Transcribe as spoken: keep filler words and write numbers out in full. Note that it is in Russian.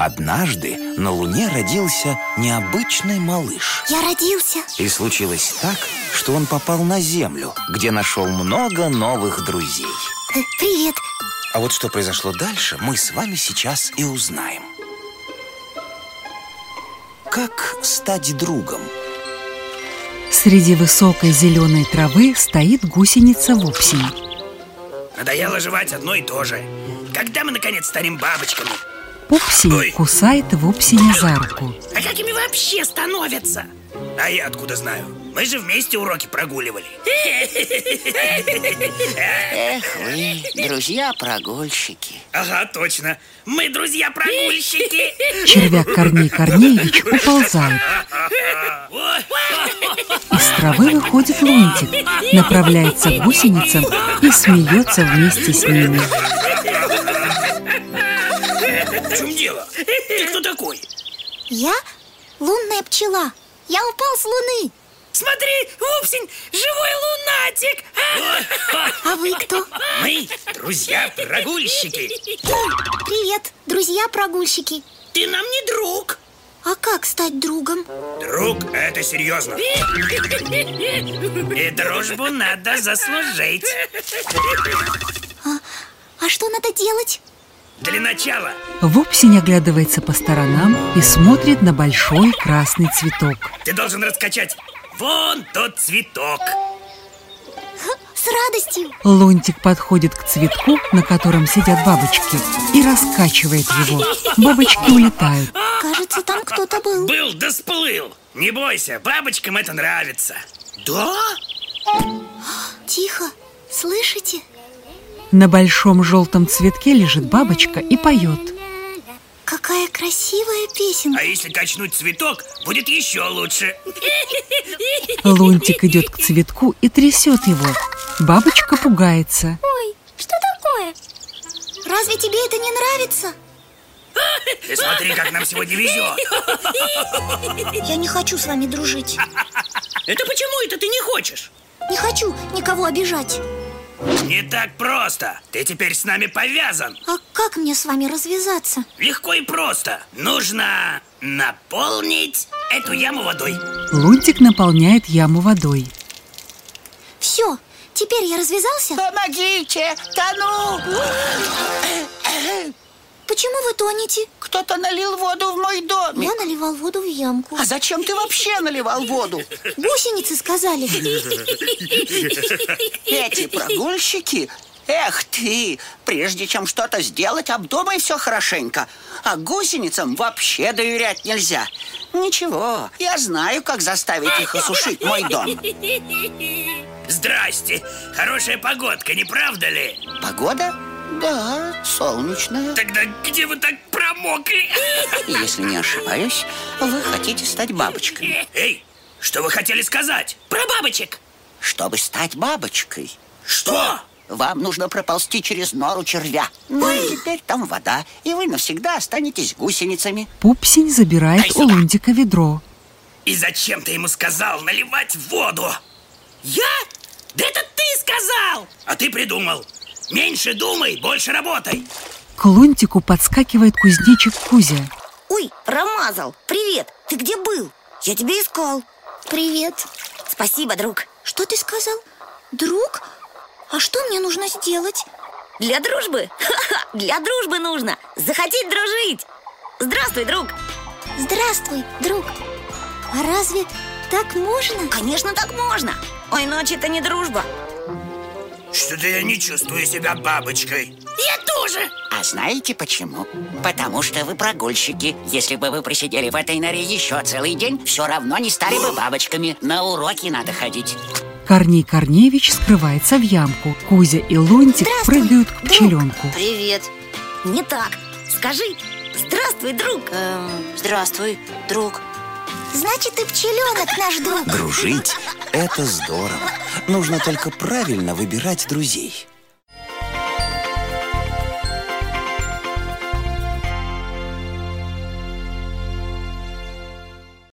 Однажды на Луне родился необычный малыш. Я родился. И случилось так, что он попал на Землю, где нашел много новых друзей. э, Привет. А вот что произошло дальше, мы с вами сейчас и узнаем. Как стать другом? Среди высокой зеленой травы стоит гусеница Вупсень. Надоело жевать одно и то же. Когда мы, наконец, станем бабочками? Пупсень Ой. кусает Вупсеня за руку. А как ими вообще становятся? А я откуда знаю? Мы же вместе уроки прогуливали. Эх вы, друзья-прогульщики. Ага, точно. Мы друзья-прогульщики. Червяк Корней Корнеевич уползает. Из травы выходит Лунтик, направляется к гусеницам и смеется вместе с ними. В чем дело? Ты кто такой? Я лунная пчела. Я упал с Луны. Смотри, Вупсень, живой лунатик. А вы кто? Мы друзья-прогульщики. Привет, друзья-прогульщики. Ты нам не друг. А как стать другом? Друг, это серьезно. И дружбу надо заслужить. А, а что надо делать? Для начала Вупсень оглядывается по сторонам и смотрит на большой красный цветок. ты должен раскачать вон тот цветок. С радостью. Лунтик подходит к цветку, на котором сидят бабочки, и раскачивает его. Бабочки улетают. Кажется, там кто-то был. Был да сплыл. Не бойся, бабочкам это нравится. Да? Тихо, слышите? На большом желтом цветке лежит бабочка и поет. Какая красивая песенка. А если качнуть цветок, будет еще лучше. Лунтик идет к цветку и трясет его. Бабочка пугается. Ой, что такое? Разве тебе это не нравится? Ты смотри, как нам сегодня везет. Я не хочу с вами дружить. Это почему это ты не хочешь? Не хочу никого обижать. Не так просто. Ты теперь с нами повязан. А как мне с вами развязаться? Легко и просто. Нужно наполнить эту яму водой. Лунтик наполняет яму водой. Все, теперь я развязался. Помогите, тону! Почему вы тонете? Кто-то налил воду в мой домик. Я наливал воду в ямку. А зачем ты вообще наливал воду? Гусеницы сказали. Эти прогульщики? Эх ты! Прежде чем что-то сделать, обдумай все хорошенько. А гусеницам вообще доверять нельзя. Ничего, я знаю, как заставить их осушить мой дом. Здрасте. Хорошая погодка, не правда ли? Погода? Да, солнечная. Тогда где вы так промокли? Если не ошибаюсь, вы хотите стать бабочкой. Эй, что вы хотели сказать? Про бабочек. Чтобы стать бабочкой, Что? вам нужно проползти через нору червя. Ну и теперь там вода, и вы навсегда останетесь гусеницами. Пупсень забирает у Лунтика ведро. И зачем ты ему сказал наливать воду? Я? Да это ты сказал! А ты придумал. Меньше думай, больше работай. К Лунтику подскакивает кузнечик Кузя. Ой, промазал. Привет, ты где был? Я тебя искал. Привет. Спасибо, друг. Что ты сказал? Друг? А что мне нужно сделать? Для дружбы? Ха-ха, для дружбы нужно захотеть дружить. Здравствуй, друг. Здравствуй, друг. А разве так можно? Конечно, так можно. А иначе это не дружба. Что-то я не чувствую себя бабочкой. Я тоже. А знаете почему? Потому что вы прогульщики. Если бы вы просидели в этой норе еще целый день, все равно не стали бы бабочками. На уроки надо ходить. Корней Корнеевич скрывается в ямку. Кузя и Лунтик прыгают к пчеленку. Привет. Не так. Скажи, здравствуй, друг. Эм, здравствуй, друг. Значит, ты пчеленок, наш друг. Дружить – это здорово. Нужно только правильно выбирать друзей.